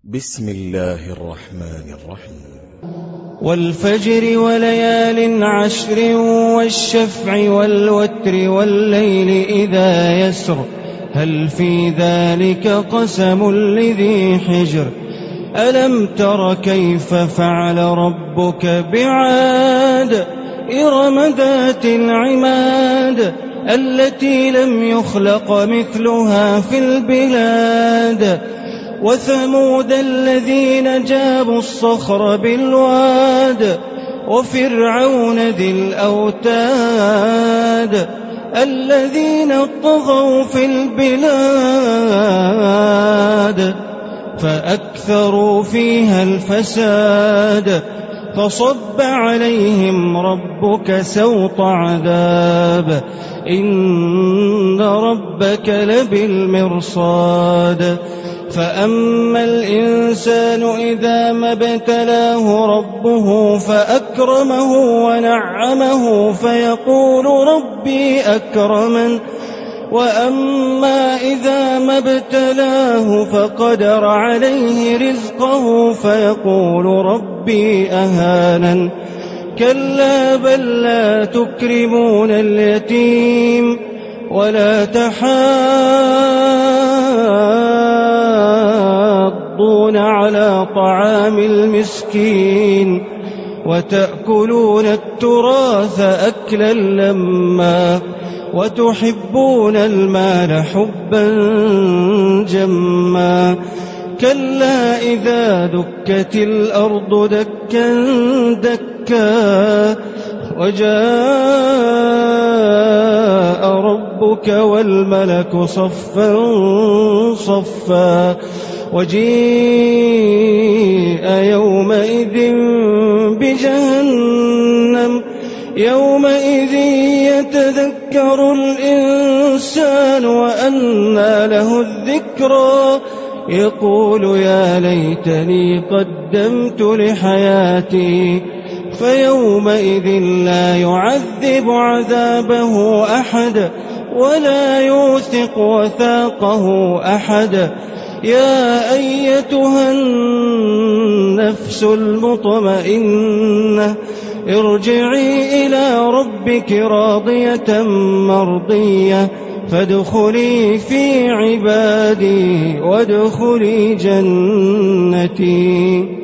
بسم الله الرحمن الرحيم. والفجر وليال عشر والشفع والوتر والليل إذا يسر هل في ذلك قسم لذي حجر ألم تر كيف فعل ربك بعاد إرم ذات العماد التي لم يخلق مثلها في البلاد وثمود الذين جابوا الصخر بالواد وفرعون ذي الأوتاد الذين طغوا في البلاد فأكثروا فيها الفساد فصب عليهم ربك سوط عذاب إن ربك لبالمرصاد فأما الإنسان إذا ما ابتلاه ربه فأكرمه ونعمه فيقول ربي أكرمن وأما إذا ما ابتلاه فقدر عليه رزقه فيقول ربي أهانن كلا بل لا تكرمون اليتيم ولا تحاضون على طعام المسكين وتأكلون التراث أكلا لما وتحبون المال حبا جما كلا إذا دكت الأرض دكا دكا وجاء ربك والملك صفا صفا وجيء يومئذ بجهنم يومئذ يتذكر الإنسان وأنى له الذكرى يقول يا ليتني قدمت لحياتي فيومئذ لا يعذب عذابه أحد ولا يوثق وثاقه أحد يا أيتها النفس المطمئنة ارجعي إلى ربك راضية مرضية فادخلي في عبادي وادخلي جنتي.